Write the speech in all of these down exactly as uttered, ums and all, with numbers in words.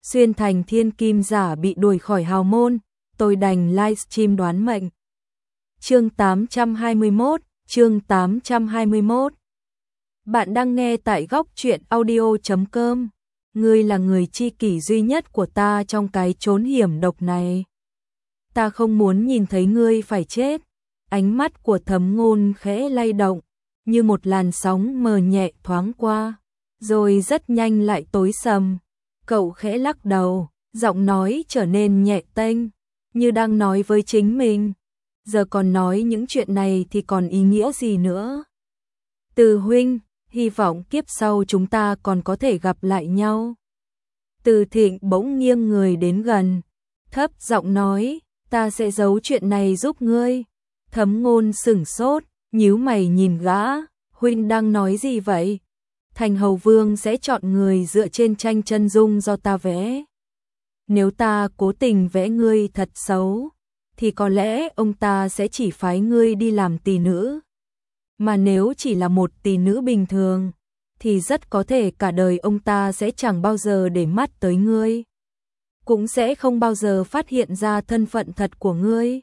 xuyên thành thiên kim giả bị đuổi khỏi hào môn, tôi đành livestream đoán mệnh. Chương tám trăm hai mươi mốt, chương tám trăm hai mươi mốt. Bạn đang nghe tại góc truyện audio chấm com. Ngươi là người tri kỷ duy nhất của ta trong cái chốn hiểm độc này. Ta không muốn nhìn thấy ngươi phải chết. Ánh mắt của Thấm Ngôn khẽ lay động, như một làn sóng mờ nhẹ thoáng qua, rồi rất nhanh lại tối sầm. Cậu khẽ lắc đầu, giọng nói trở nên nhẹ tênh, như đang nói với chính mình. Giờ còn nói những chuyện này thì còn ý nghĩa gì nữa? Từ huynh, hy vọng kiếp sau chúng ta còn có thể gặp lại nhau. Từ Thịnh bỗng nghiêng người đến gần, thấp giọng nói, ta sẽ giấu chuyện này giúp ngươi. Thấm Ngôn sửng sốt, nhíu mày nhìn gã, huynh đang nói gì vậy? Thành Hầu Vương sẽ chọn người dựa trên tranh chân dung do ta vẽ. Nếu ta cố tình vẽ ngươi thật xấu, thì có lẽ ông ta sẽ chỉ phái ngươi đi làm tỳ nữ. Mà nếu chỉ là một tỳ nữ bình thường, thì rất có thể cả đời ông ta sẽ chẳng bao giờ để mắt tới ngươi, cũng sẽ không bao giờ phát hiện ra thân phận thật của ngươi.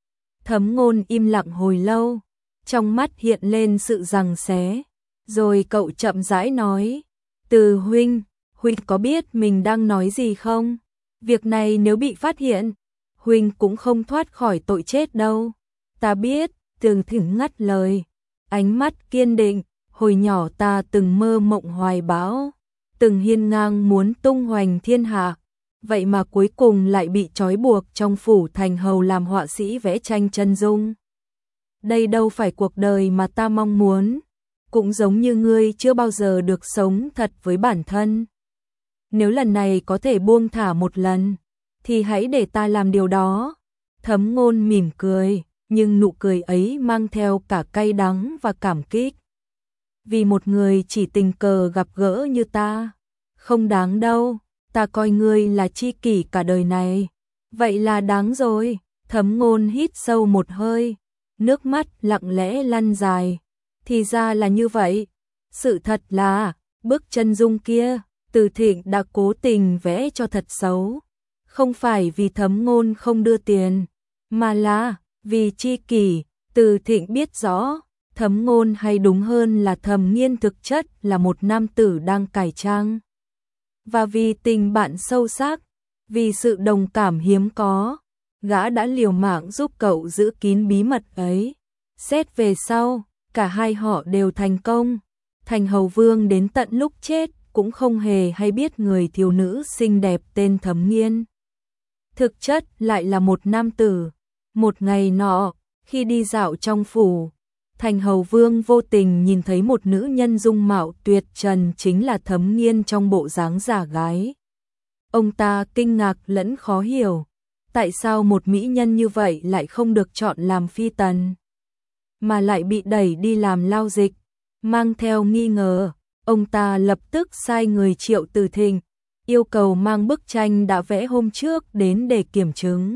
Thấm Ngôn im lặng hồi lâu, trong mắt hiện lên sự giằng xé, rồi cậu chậm rãi nói, Từ huynh, huynh có biết mình đang nói gì không? Việc này nếu bị phát hiện, huynh cũng không thoát khỏi tội chết đâu. Ta biết. Từ Thịnh ngắt lời, ánh mắt kiên định, hồi nhỏ ta từng mơ mộng hoài bão, từng hiên ngang muốn tung hoành thiên hạ, vậy mà cuối cùng lại bị trói buộc trong phủ thành hầu làm họa sĩ vẽ tranh chân dung. Đây đâu phải cuộc đời mà ta mong muốn, cũng giống như ngươi chưa bao giờ được sống thật với bản thân. Nếu lần này có thể buông thả một lần, thì hãy để ta làm điều đó. Thấm Ngôn mỉm cười, nhưng nụ cười ấy mang theo cả cay đắng và cảm kích. Vì một người chỉ tình cờ gặp gỡ như ta, không đáng đâu, ta coi ngươi là tri kỷ cả đời này. Vậy là đáng rồi. Thấm Ngôn hít sâu một hơi, nước mắt lặng lẽ lăn dài. Thì ra là như vậy. Sự thật là, bức chân dung kia, Từ Thịnh đã cố tình vẽ cho thật xấu. Không phải vì Thấm Ngôn không đưa tiền, mà là vì tri kỷ. Từ Thịnh biết rõ, Thấm Ngôn hay đúng hơn là Thẩm Nghiên thực chất là một nam tử đang cải trang. Và vì tình bạn sâu sắc, vì sự đồng cảm hiếm có, gã đã liều mạng giúp cậu giữ kín bí mật ấy. Xét về sau, cả hai họ đều thành công. Thành Hầu Vương đến tận lúc chết cũng không hề hay biết người thiếu nữ xinh đẹp tên Thấm Nghiên thực chất lại là một nam tử. Một ngày nọ, khi đi dạo trong phủ, Thành Hầu Vương vô tình nhìn thấy một nữ nhân dung mạo tuyệt trần chính là Thấm Nghiên trong bộ dáng giả gái. Ông ta kinh ngạc lẫn khó hiểu, tại sao một mỹ nhân như vậy lại không được chọn làm phi tần, mà lại bị đẩy đi làm lao dịch. Mang theo nghi ngờ, ông ta lập tức sai người triệu Từ Thịnh, yêu cầu mang bức tranh đã vẽ hôm trước đến để kiểm chứng.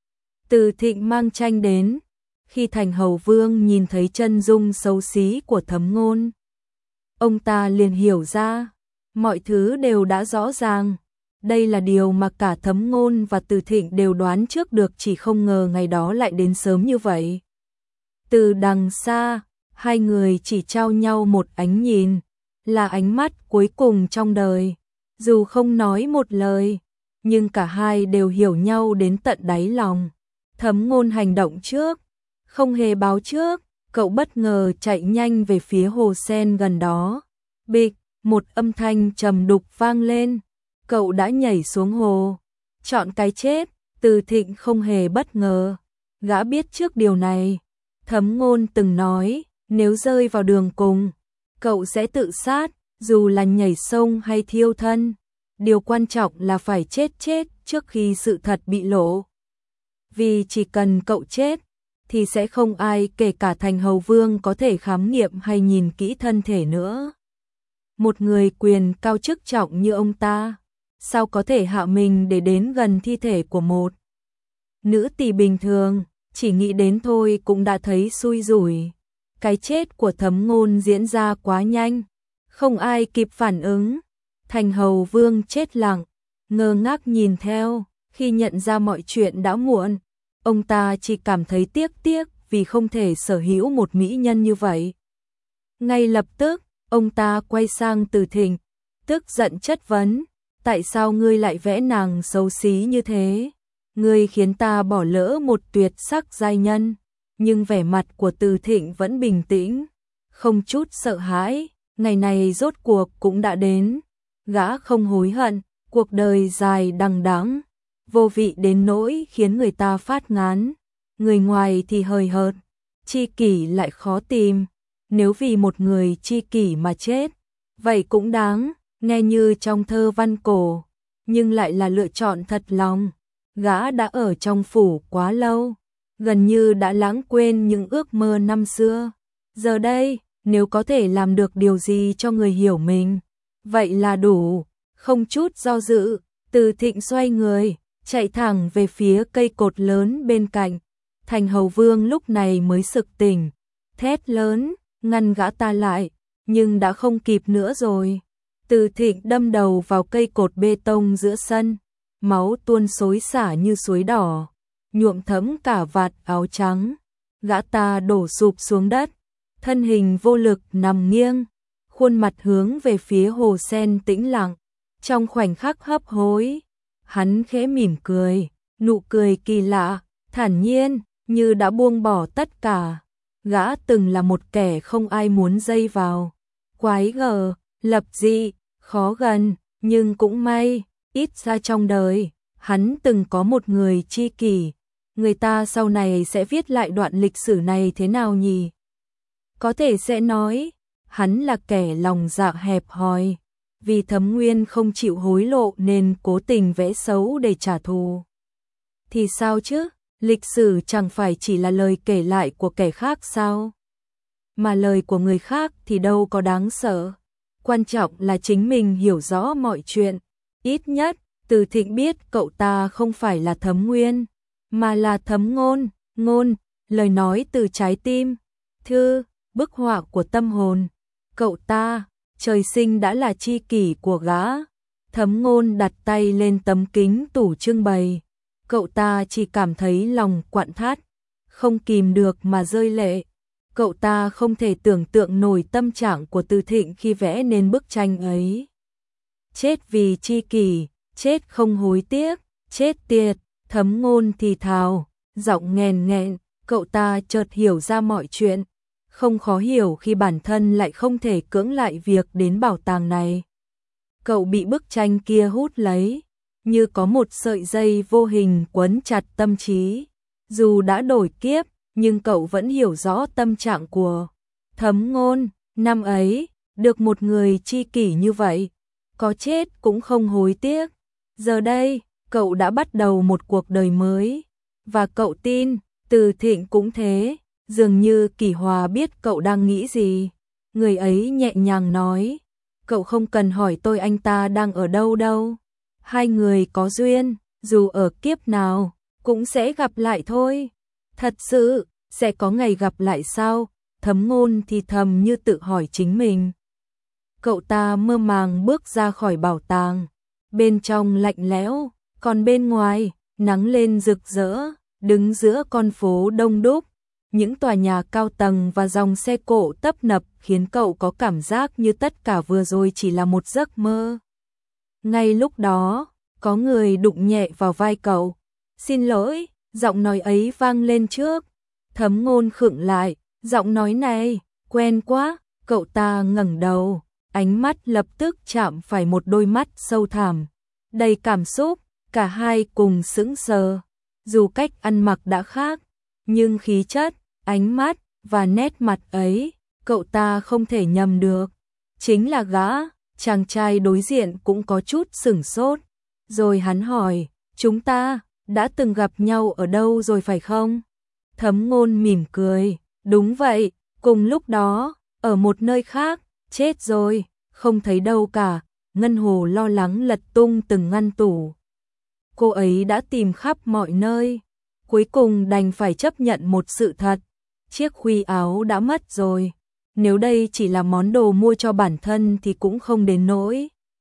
Từ Thịnh mang tranh đến. Khi Thành Hầu Vương nhìn thấy chân dung xấu xí của Thấm Ngôn, ông ta liền hiểu ra, mọi thứ đều đã rõ ràng. Đây là điều mà cả Thấm Ngôn và Từ Thịnh đều đoán trước được, chỉ không ngờ ngày đó lại đến sớm như vậy. Từ đằng xa, hai người chỉ trao nhau một ánh nhìn, là ánh mắt cuối cùng trong đời. Dù không nói một lời, nhưng cả hai đều hiểu nhau đến tận đáy lòng. Thấm Ngôn hành động trước, không hề báo trước, cậu bất ngờ chạy nhanh về phía hồ sen gần đó. Bịch, một âm thanh trầm đục vang lên, cậu đã nhảy xuống hồ, chọn cái chết. Từ Thịnh không hề bất ngờ, gã biết trước điều này. Thấm Ngôn từng nói, nếu rơi vào đường cùng, cậu sẽ tự sát, dù là nhảy sông hay thiêu thân. Điều quan trọng là phải chết chết trước khi sự thật bị lộ. Vì chỉ cần cậu chết, thì sẽ không ai kể cả Thành Hầu Vương có thể khám nghiệm hay nhìn kỹ thân thể nữa. Một người quyền cao chức trọng như ông ta, sao có thể hạ mình để đến gần thi thể của một nữ tỳ bình thường, chỉ nghĩ đến thôi cũng đã thấy xui rủi. Cái chết của Thấm Ngôn diễn ra quá nhanh, không ai kịp phản ứng. Thành Hầu Vương chết lặng, ngơ ngác nhìn theo, khi nhận ra mọi chuyện đã muộn, ông ta chỉ cảm thấy tiếc tiếc vì không thể sở hữu một mỹ nhân như vậy. Ngay lập tức, ông ta quay sang Từ Thịnh, tức giận chất vấn, tại sao ngươi lại vẽ nàng xấu xí như thế? Ngươi khiến ta bỏ lỡ một tuyệt sắc giai nhân. Nhưng vẻ mặt của Từ Thịnh vẫn bình tĩnh, không chút sợ hãi, ngày này rốt cuộc cũng đã đến. Gã không hối hận, cuộc đời dài đằng đẵng, vô vị đến nỗi khiến người ta phát ngán. Người ngoài thì hời hợt, tri kỷ lại khó tìm. Nếu vì một người tri kỷ mà chết, vậy cũng đáng, nghe như trong thơ văn cổ, nhưng lại là lựa chọn thật lòng. Gã đã ở trong phủ quá lâu, gần như đã lãng quên những ước mơ năm xưa. Giờ đây, nếu có thể làm được điều gì cho người hiểu mình, vậy là đủ. Không chút do dự, Từ Thịnh xoay người, chạy thẳng về phía cây cột lớn bên cạnh. Thành Hầu Vương lúc này mới sực tỉnh, thét lớn, ngăn gã ta lại, nhưng đã không kịp nữa rồi. Từ Thịnh đâm đầu vào cây cột bê tông giữa sân, máu tuôn xối xả như suối đỏ, nhuộm thấm cả vạt áo trắng. Gã ta đổ sụp xuống đất, thân hình vô lực nằm nghiêng, khuôn mặt hướng về phía hồ sen tĩnh lặng. Trong khoảnh khắc hấp hối, hắn khẽ mỉm cười, nụ cười kỳ lạ, thản nhiên, như đã buông bỏ tất cả. Gã từng là một kẻ không ai muốn dây vào, quái gở, lập dị, khó gần, nhưng cũng may, ít ra trong đời, hắn từng có một người tri kỷ. Người ta sau này sẽ viết lại đoạn lịch sử này thế nào nhỉ? Có thể sẽ nói, hắn là kẻ lòng dạ hẹp hòi, vì Thấm Nguyên không chịu hối lộ nên cố tình vẽ xấu để trả thù. Thì sao chứ, lịch sử chẳng phải chỉ là lời kể lại của kẻ khác sao? Mà lời của người khác thì đâu có đáng sợ. Quan trọng là chính mình hiểu rõ mọi chuyện. Ít nhất, Từ Thịnh biết cậu ta không phải là Thấm Nguyên, mà là Thấm Ngôn. Ngôn, lời nói từ trái tim, thư, bức họa của tâm hồn. Cậu ta, trời sinh đã là tri kỷ của gã. Thấm Ngôn đặt tay lên tấm kính tủ trưng bày. Cậu ta chỉ cảm thấy lòng quặn thắt, không kìm được mà rơi lệ. Cậu ta không thể tưởng tượng nổi tâm trạng của Từ Thịnh khi vẽ nên bức tranh ấy. Chết vì tri kỷ, chết không hối tiếc, chết tiệt. Thấm Ngôn thì thào, giọng nghèn nghẹn. Cậu ta chợt hiểu ra mọi chuyện, không khó hiểu khi bản thân lại không thể cưỡng lại việc đến bảo tàng này. Cậu bị bức tranh kia hút lấy, như có một sợi dây vô hình quấn chặt tâm trí. Dù đã đổi kiếp, nhưng cậu vẫn hiểu rõ tâm trạng của Thấm Ngôn. Năm ấy, được một người tri kỷ như vậy, có chết cũng không hối tiếc. Giờ đây, cậu đã bắt đầu một cuộc đời mới, và cậu tin, Từ Thịnh cũng thế. Dường như Kỷ Hòa biết cậu đang nghĩ gì. Người ấy nhẹ nhàng nói, cậu không cần hỏi tôi anh ta đang ở đâu đâu. Hai người có duyên, dù ở kiếp nào, cũng sẽ gặp lại thôi. Thật sự, sẽ có ngày gặp lại sao? Thấm Ngôn thì thầm như tự hỏi chính mình. Cậu ta mơ màng bước ra khỏi bảo tàng. Bên trong lạnh lẽo, còn bên ngoài, nắng lên rực rỡ, đứng giữa con phố đông đúc. Những tòa nhà cao tầng và dòng xe cộ tấp nập khiến cậu có cảm giác như tất cả vừa rồi chỉ là một giấc mơ. Ngay lúc đó, có người đụng nhẹ vào vai cậu. Xin lỗi, giọng nói ấy vang lên trước. Thấm Ngôn khựng lại, giọng nói này, quen quá. Cậu ta ngẩng đầu, ánh mắt lập tức chạm phải một đôi mắt sâu thẳm, đầy cảm xúc. Cả hai cùng sững sờ. Dù cách ăn mặc đã khác, nhưng khí chất, ánh mắt và nét mặt ấy, cậu ta không thể nhầm được. Chính là gã. Chàng trai đối diện cũng có chút sửng sốt. Rồi hắn hỏi, chúng ta đã từng gặp nhau ở đâu rồi phải không? Thấm Ngôn mỉm cười, đúng vậy, cùng lúc đó, ở một nơi khác. Chết rồi, không thấy đâu cả. Ngân Hồ lo lắng lật tung từng ngăn tủ. Cô ấy đã tìm khắp mọi nơi, cuối cùng đành phải chấp nhận một sự thật. Chiếc khuy áo đã mất rồi. Nếu đây chỉ là món đồ mua cho bản thân thì cũng không đến nỗi.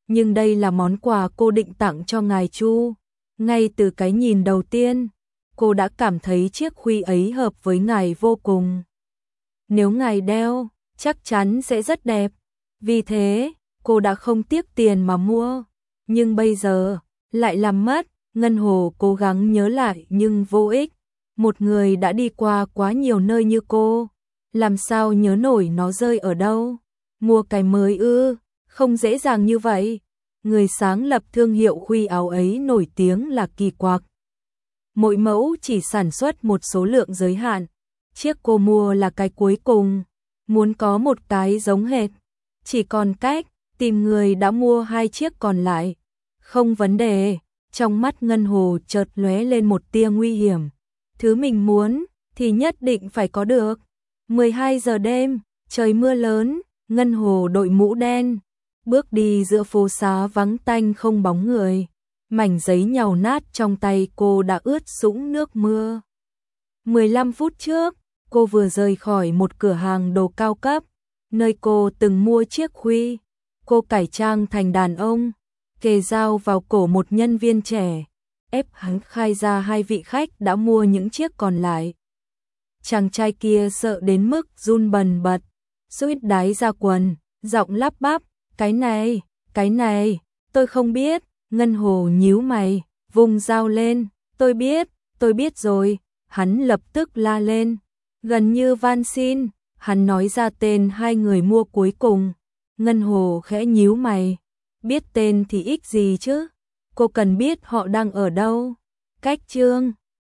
nhưng đây là món quà cô định tặng cho ngài Chu. Ngay từ cái nhìn đầu tiên, cô đã cảm thấy chiếc khuy ấy hợp với ngài vô cùng. Nếu ngài đeo, chắc chắn sẽ rất đẹp. Vì thế, cô đã không tiếc tiền mà mua. Nhưng bây giờ, lại làm mất. Ngân Hồ cố gắng nhớ lại nhưng vô ích. Một người đã đi qua quá nhiều nơi như cô, làm sao nhớ nổi nó rơi ở đâu. Mua cái mới ư, không dễ dàng như vậy. Người sáng lập thương hiệu khuy áo ấy nổi tiếng là kỳ quặc. Mỗi mẫu chỉ sản xuất một số lượng giới hạn. Chiếc cô mua là cái cuối cùng. Muốn có một cái giống hệt, chỉ còn cách tìm người đã mua hai chiếc còn lại. Không vấn đề. Trong mắt Ngân Hồ chợt lóe lên một tia nguy hiểm. Thứ mình muốn thì nhất định phải có được. mười hai giờ đêm, trời mưa lớn, Ngân Hồ đội mũ đen, bước đi giữa phố xá vắng tanh không bóng người. Mảnh giấy nhàu nát trong tay cô đã ướt sũng nước mưa. mười lăm phút trước, cô vừa rời khỏi một cửa hàng đồ cao cấp, nơi cô từng mua chiếc khuy. Cô cải trang thành đàn ông, kề dao vào cổ một nhân viên trẻ, ép hắn khai ra hai vị khách đã mua những chiếc còn lại. Chàng trai kia sợ đến mức run bần bật, suýt đái ra quần, giọng lắp bắp, cái này, cái này, tôi không biết. Ngân Hồ nhíu mày, vùng dao lên, tôi biết, tôi biết rồi. Hắn lập tức la lên, gần như van xin. Hắn nói ra tên hai người mua cuối cùng. Ngân Hồ khẽ nhíu mày, biết tên thì ích gì chứ, cô cần biết họ đang ở đâu. Cách chương